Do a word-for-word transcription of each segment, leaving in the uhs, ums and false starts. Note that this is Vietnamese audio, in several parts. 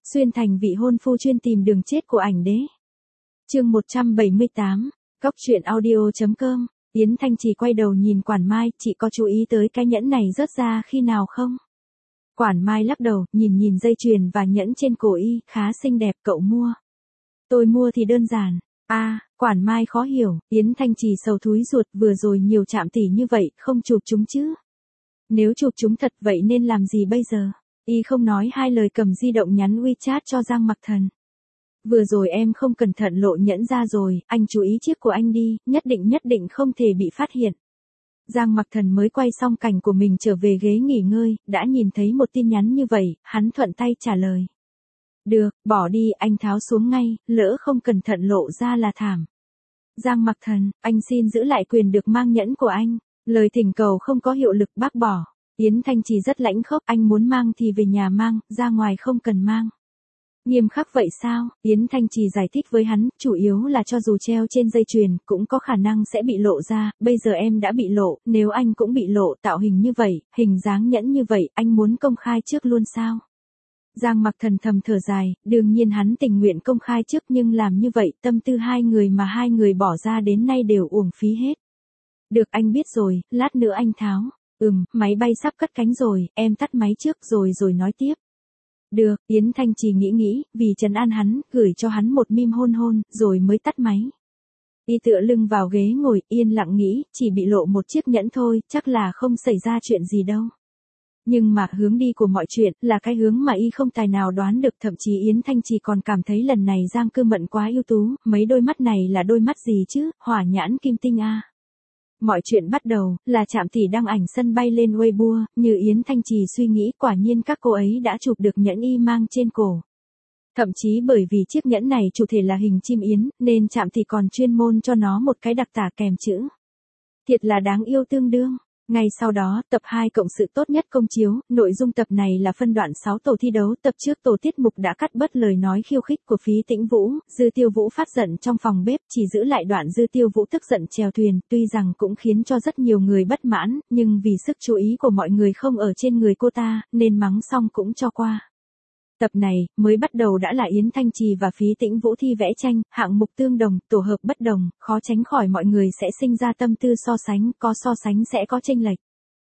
Xuyên thành vị hôn phu chuyên tìm đường chết của ảnh đế. Chương một trăm bảy mươi tám, Cóc truyện audio chấm com. Yến Thanh Trì quay đầu nhìn Quản Mai, chị có chú ý tới cái nhẫn này rớt ra khi nào không? Quản Mai lắc đầu, nhìn nhìn dây chuyền và nhẫn trên cổ y, khá xinh đẹp, cậu mua. Tôi mua thì đơn giản. A, à, Quản Mai khó hiểu, Yến Thanh Trì sầu thúi ruột, vừa rồi nhiều chạm tỷ như vậy, không chụp chúng chứ? Nếu chụp chúng thật vậy nên làm gì bây giờ? Y không nói hai lời cầm di động nhắn WeChat cho Giang Mặc Thần. Vừa rồi em không cẩn thận lộ nhẫn ra rồi, anh chú ý chiếc của anh đi, nhất định nhất định không thể bị phát hiện. Giang Mặc Thần mới quay xong cảnh của mình trở về ghế nghỉ ngơi, đã nhìn thấy một tin nhắn như vậy, hắn thuận tay trả lời. Được, bỏ đi, anh tháo xuống ngay, lỡ không cẩn thận lộ ra là thảm. Giang Mặc Thần, anh xin giữ lại quyền được mang nhẫn của anh. Lời thỉnh cầu không có hiệu lực, bác bỏ. Yến Thanh Trì rất lãnh khốc, anh muốn mang thì về nhà mang, ra ngoài không cần mang. Nghiêm khắc vậy sao? Yến Thanh Trì giải thích với hắn, chủ yếu là cho dù treo trên dây chuyền, cũng có khả năng sẽ bị lộ ra, bây giờ em đã bị lộ, nếu anh cũng bị lộ, tạo hình như vậy, hình dáng nhẫn như vậy, anh muốn công khai trước luôn sao? Giang Mặc Thần thầm thở dài, đương nhiên hắn tình nguyện công khai trước nhưng làm như vậy, tâm tư hai người mà hai người bỏ ra đến nay đều uổng phí hết. Được, anh biết rồi, lát nữa anh tháo. Ừm, máy bay sắp cất cánh rồi, em tắt máy trước rồi rồi nói tiếp. Được, Yến Thanh Trì nghĩ nghĩ, vì trấn an hắn, gửi cho hắn một meme hôn hôn, rồi mới tắt máy. Y tựa lưng vào ghế ngồi, yên lặng nghĩ, chỉ bị lộ một chiếc nhẫn thôi, chắc là không xảy ra chuyện gì đâu. Nhưng mà hướng đi của mọi chuyện, là cái hướng mà Y không tài nào đoán được, thậm chí Yến Thanh Trì còn cảm thấy lần này Giang Cư Mận quá ưu tú, mấy đôi mắt này là đôi mắt gì chứ, hỏa nhãn kim tinh a. Mọi chuyện bắt đầu, là Trạm Tỷ đăng ảnh sân bay lên Weibo, như Yến Thanh Trì suy nghĩ, quả nhiên các cô ấy đã chụp được nhẫn Y mang trên cổ. Thậm chí bởi vì chiếc nhẫn này chủ thể là hình chim yến, nên Trạm Tỷ còn chuyên môn cho nó một cái đặc tả kèm chữ. Thiệt là đáng yêu tương đương. Ngay sau đó, tập hai cộng sự tốt nhất công chiếu, nội dung tập này là phân đoạn sáu tổ thi đấu, tập trước tổ tiết mục đã cắt bớt lời nói khiêu khích của Phí Tĩnh Vũ, Dư Tiêu Vũ phát giận trong phòng bếp, chỉ giữ lại đoạn Dư Tiêu Vũ tức giận chèo thuyền, tuy rằng cũng khiến cho rất nhiều người bất mãn, nhưng vì sức chú ý của mọi người không ở trên người cô ta, nên mắng xong cũng cho qua. Tập này, mới bắt đầu đã là Yến Thanh Trì và Phí Tĩnh Vũ thi vẽ tranh, hạng mục tương đồng, tổ hợp bất đồng, khó tránh khỏi mọi người sẽ sinh ra tâm tư so sánh, có so sánh sẽ có chênh lệch.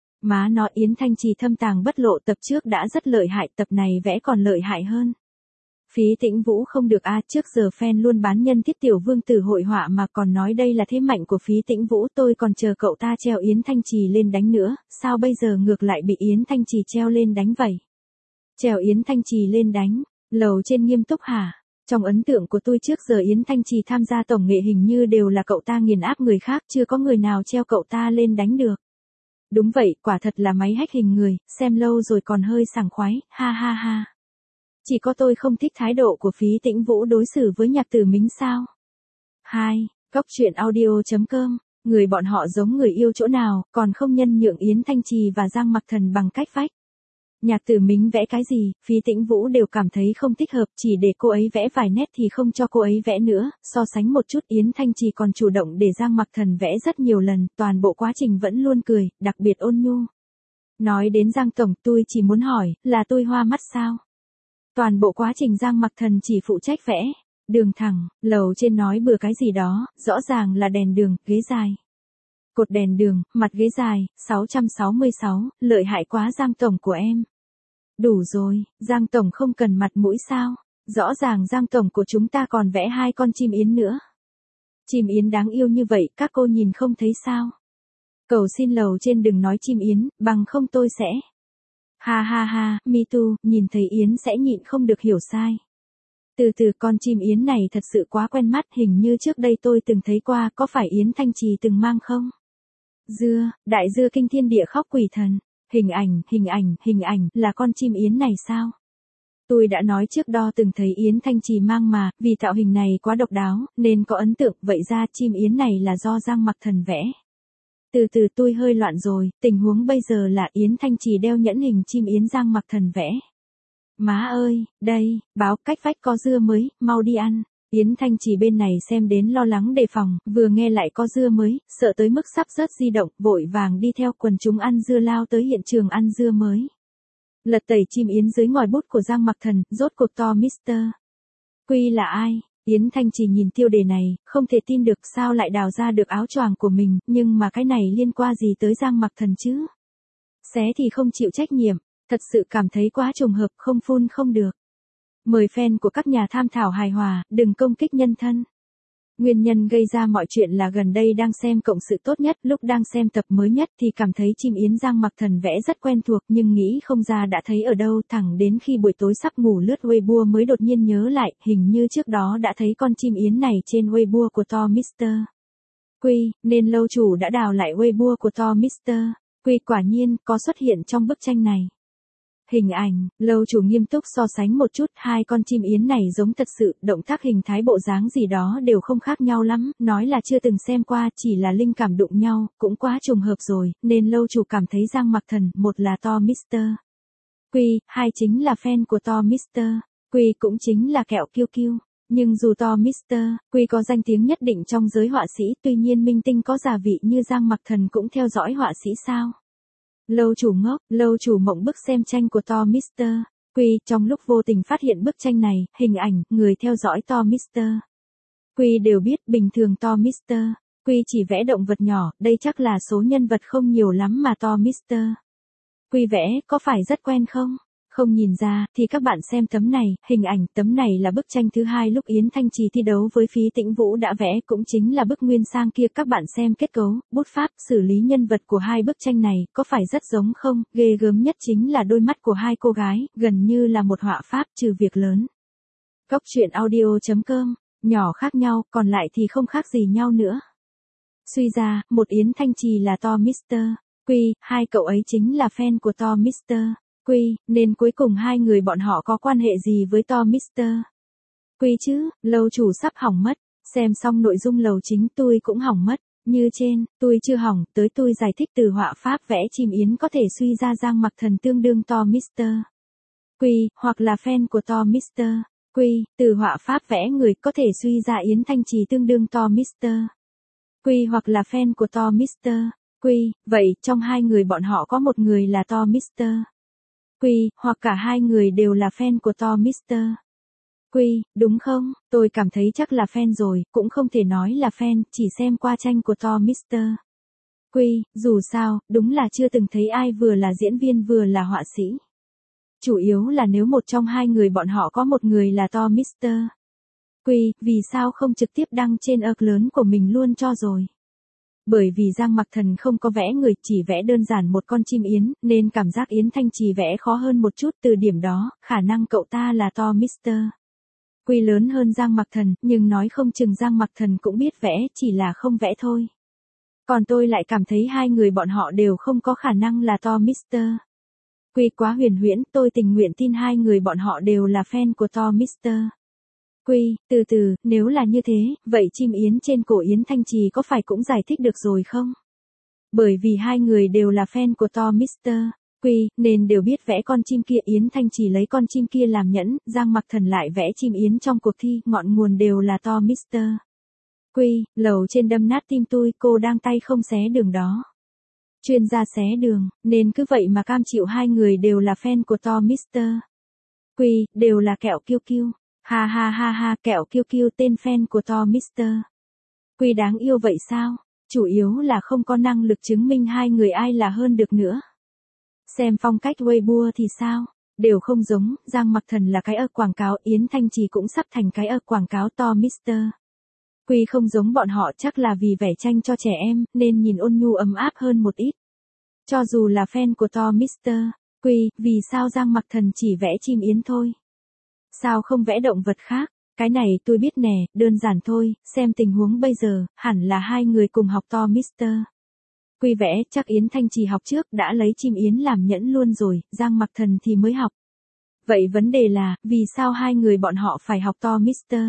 Má nó, Yến Thanh Trì thâm tàng bất lộ, tập trước đã rất lợi hại, tập này vẽ còn lợi hại hơn. Phí Tĩnh Vũ không được a, trước giờ fan luôn bán nhân thiết tiểu vương tử hội họa mà còn nói đây là thế mạnh của Phí Tĩnh Vũ, tôi còn chờ cậu ta treo Yến Thanh Trì lên đánh nữa, sao bây giờ ngược lại bị Yến Thanh Trì treo lên đánh vậy? Trèo Yến Thanh Trì lên đánh, lầu trên nghiêm túc hả? Trong ấn tượng của tôi trước giờ Yến Thanh Trì tham gia tổng nghệ hình như đều là cậu ta nghiền áp người khác, chưa có người nào treo cậu ta lên đánh được. Đúng vậy, quả thật là máy hack hình người, xem lâu rồi còn hơi sảng khoái, ha ha ha. Chỉ có tôi không thích thái độ của Phí Tĩnh Vũ đối xử với nhạc tử Mính sao? hai. Cóc truyện audio chấm com. Người bọn họ giống người yêu chỗ nào, còn không nhân nhượng Yến Thanh Trì và Giang Mặc Thần bằng cách vách. Nhạc tử Mính vẽ cái gì, Phí Tĩnh Vũ đều cảm thấy không thích hợp, chỉ để cô ấy vẽ vài nét thì không cho cô ấy vẽ nữa, so sánh một chút Yến Thanh Trì còn chủ động để Giang Mặc Thần vẽ rất nhiều lần, toàn bộ quá trình vẫn luôn cười, đặc biệt ôn nhu. Nói đến Giang Tổng, tôi chỉ muốn hỏi, là tôi hoa mắt sao? Toàn bộ quá trình Giang Mặc Thần chỉ phụ trách vẽ, đường thẳng, lầu trên nói bừa cái gì đó, rõ ràng là đèn đường, ghế dài. Cột đèn đường, mặt ghế dài, sáu trăm sáu mươi sáu, lợi hại quá Giang Tổng của em. Đủ rồi, Giang Tổng không cần mặt mũi sao? Rõ ràng Giang Tổng của chúng ta còn vẽ hai con chim yến nữa. Chim yến đáng yêu như vậy, các cô nhìn không thấy sao? Cầu xin lầu trên đừng nói chim yến, bằng không tôi sẽ. Ha ha ha, me too, nhìn thấy yến sẽ nhịn không được hiểu sai. Từ từ, con chim yến này thật sự quá quen mắt, hình như trước đây tôi từng thấy qua, có phải Yến Thanh Trì từng mang không? Dưa, đại dưa kinh thiên địa khóc quỷ thần. Hình ảnh, hình ảnh, hình ảnh, là con chim yến này sao? Tôi đã nói trước đó từng thấy Yến Thanh Trì mang mà, vì tạo hình này quá độc đáo, nên có ấn tượng, vậy ra chim yến này là do Giang Mặc Thần vẽ. Từ từ, tôi hơi loạn rồi, tình huống bây giờ là Yến Thanh Trì đeo nhẫn hình chim yến Giang Mặc Thần vẽ. Má ơi, đây, báo cách vách có dưa mới, mau đi ăn. Yến Thanh Trì bên này xem đến lo lắng đề phòng, vừa nghe lại có dưa mới, sợ tới mức sắp rớt di động, vội vàng đi theo quần chúng ăn dưa lao tới hiện trường ăn dưa mới. Lật tẩy chim yến dưới ngòi bút của Giang Mặc Thần, rốt cuộc To Mister Quy là ai? Yến Thanh Trì nhìn tiêu đề này, không thể tin được sao lại đào ra được áo choàng của mình, nhưng mà cái này liên quan gì tới Giang Mặc Thần chứ? Xé thì không chịu trách nhiệm, thật sự cảm thấy quá trùng hợp, không phun không được. Mời fan của các nhà tham thảo hài hòa, đừng công kích nhân thân. Nguyên nhân gây ra mọi chuyện là gần đây đang xem cộng sự tốt nhất, lúc đang xem tập mới nhất thì cảm thấy chim yến Giang Mặc Thần vẽ rất quen thuộc nhưng nghĩ không ra đã thấy ở đâu, thẳng đến khi buổi tối sắp ngủ lướt Weibo mới đột nhiên nhớ lại, hình như trước đó đã thấy con chim yến này trên Weibo của To Mister Quy, nên lâu chủ đã đào lại Weibo của To Mister Quy, quả nhiên có xuất hiện trong bức tranh này. Hình ảnh, lâu chủ nghiêm túc so sánh một chút, hai con chim yến này giống thật sự, động tác hình thái bộ dáng gì đó đều không khác nhau lắm, nói là chưa từng xem qua, chỉ là linh cảm đụng nhau, cũng quá trùng hợp rồi, nên lâu chủ cảm thấy Giang Mặc Thần, một là To Mister Quy, hai chính là fan của To Mister Quy, cũng chính là kẹo kiêu kiêu. Nhưng dù To Mister Quy có danh tiếng nhất định trong giới họa sĩ, tuy nhiên minh tinh có giả vị như Giang Mặc Thần cũng theo dõi họa sĩ sao? Lâu chủ ngốc, lâu chủ mộng bức xem tranh của To Mister Quy, trong lúc vô tình phát hiện bức tranh này, hình ảnh, người theo dõi To Mister Quy đều biết, bình thường To Mister Quy chỉ vẽ động vật nhỏ, đây chắc là số nhân vật không nhiều lắm mà To Mister Quy vẽ, có phải rất quen không? Không nhìn ra, thì các bạn xem tấm này, hình ảnh, tấm này là bức tranh thứ hai lúc Yến Thanh Trì thi đấu với Phí Tĩnh Vũ đã vẽ, cũng chính là bức nguyên sang kia, các bạn xem kết cấu, bút pháp, xử lý nhân vật của hai bức tranh này, có phải rất giống không? Ghê gớm nhất chính là đôi mắt của hai cô gái, gần như là một họa pháp, trừ việc lớn. Cóc truyện audio chấm com, nhỏ khác nhau, còn lại thì không khác gì nhau nữa. Suy ra, một Yến Thanh Trì là To Mister Quy, hai cậu ấy chính là fan của To Mister Quy, nên cuối cùng hai người bọn họ có quan hệ gì với To Mister Quy chứ? Lâu chủ sắp hỏng mất, xem xong nội dung lầu chính tôi cũng hỏng mất, như trên, tôi chưa hỏng, tới tôi giải thích từ họa pháp vẽ chim yến có thể suy ra Giang Mặc Thần tương đương To Mister Quy, hoặc là fan của To Mister Quy, từ họa pháp vẽ người có thể suy ra Yến Thanh Trì tương đương To Mister Quy, hoặc là fan của To Mister Quy, vậy trong hai người bọn họ có một người là To Mister Quy, hoặc cả hai người đều là fan của To Mister Quy, đúng không? Tôi cảm thấy chắc là fan rồi, cũng không thể nói là fan, chỉ xem qua tranh của To Mister Quy, dù sao, đúng là chưa từng thấy ai vừa là diễn viên vừa là họa sĩ. Chủ yếu là nếu một trong hai người bọn họ có một người là To Mister Quy, vì sao không trực tiếp đăng trên ợc lớn của mình luôn cho rồi? Bởi vì Giang Mặc Thần không có vẽ người, chỉ vẽ đơn giản một con chim yến, nên cảm giác Yến Thanh Trì vẽ khó hơn một chút, từ điểm đó, khả năng cậu ta là To Mister Quy lớn hơn Giang Mặc Thần, nhưng nói không chừng Giang Mặc Thần cũng biết vẽ, chỉ là không vẽ thôi. Còn tôi lại cảm thấy hai người bọn họ đều không có khả năng là To Mister Quy, quá huyền huyễn, tôi tình nguyện tin hai người bọn họ đều là fan của To Mister Quy, từ từ, nếu là như thế, vậy chim yến trên cổ Yến Thanh Trì có phải cũng giải thích được rồi không? Bởi vì hai người đều là fan của To Mister Quy, nên đều biết vẽ con chim kia, Yến Thanh Trì lấy con chim kia làm nhẫn, Giang Mặc Thần lại vẽ chim yến trong cuộc thi, ngọn nguồn đều là To Mister Quy, lầu trên đâm nát tim tôi, cô đang tay không xé đường đó. Chuyên gia xé đường, nên cứ vậy mà cam chịu hai người đều là fan của To Mister Quy, đều là kẹo kiêu kiêu. Ha ha ha ha, kẹo kiêu kiêu tên fan của To Mister Quy đáng yêu vậy sao? Chủ yếu là không có năng lực chứng minh hai người ai là hơn được nữa. Xem phong cách Weibo thì sao? Đều không giống, Giang Mặc Thần là cái ợc quảng cáo, Yến Thanh Trì cũng sắp thành cái ợc quảng cáo To Mister Quy không giống bọn họ, chắc là vì vẽ tranh cho trẻ em, nên nhìn ôn nhu ấm áp hơn một ít. Cho dù là fan của To Mister Quy, vì sao Giang Mặc Thần chỉ vẽ chim yến thôi? Sao không vẽ động vật khác? Cái này tôi biết nè, đơn giản thôi, xem tình huống bây giờ, hẳn là hai người cùng học To Mister Quy vẽ, chắc Yến Thanh Trì học trước đã lấy chim yến làm nhẫn luôn rồi, Giang Mặc Thần thì mới học. Vậy vấn đề là, vì sao hai người bọn họ phải học To Mister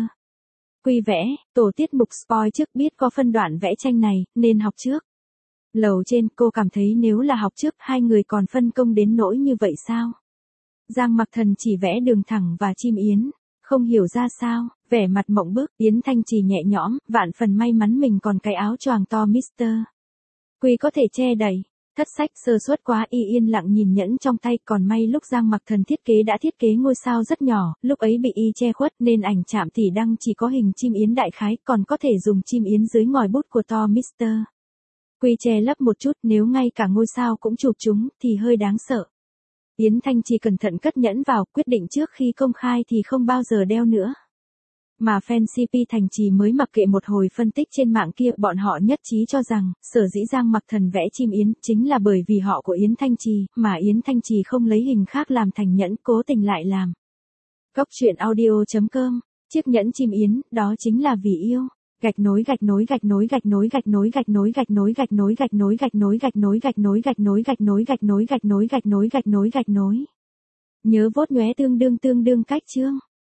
Quy vẽ? Tổ tiết mục spoil trước biết có phân đoạn vẽ tranh này, nên học trước. Lầu trên, cô cảm thấy nếu là học trước, hai người còn phân công đến nỗi như vậy sao? Giang Mặc Thần chỉ vẽ đường thẳng và chim yến, không hiểu ra sao, vẻ mặt mộng bức, Yến Thanh Trì nhẹ nhõm, vạn phần may mắn mình còn cái áo choàng To Mister Quy có thể che đậy. Thất sách sơ suất quá, y yên lặng nhìn nhẫn trong tay, còn may lúc Giang Mặc Thần thiết kế đã thiết kế ngôi sao rất nhỏ, lúc ấy bị y che khuất nên ảnh chạm tỷ đăng chỉ có hình chim yến đại khái, còn có thể dùng chim yến dưới ngòi bút của to Mister Quy che lấp một chút, nếu ngay cả ngôi sao cũng chụp chúng thì hơi đáng sợ. Yến Thanh Trì cẩn thận cất nhẫn vào, quyết định trước khi công khai thì không bao giờ đeo nữa. Mà fan xê pê Thành Trì mới mặc kệ một hồi phân tích trên mạng kia, bọn họ nhất trí cho rằng, sở dĩ Giang Mặc Thần vẽ chim yến, chính là bởi vì họ của Yến Thanh Trì, mà Yến Thanh Trì không lấy hình khác làm thành nhẫn, cố tình lại làm. Góc truyện audio chấm com, chiếc nhẫn chim yến, đó chính là vì yêu. Gạch nối gạch nối gạch nối gạch nối gạch nối gạch nối gạch nối gạch nối gạch nối gạch nối gạch nối gạch nối gạch nối gạch nối gạch nối gạch nối gạch nối gạch nối gạch nối. Nhớ vốt nhóe tương đương tương đương cách chương.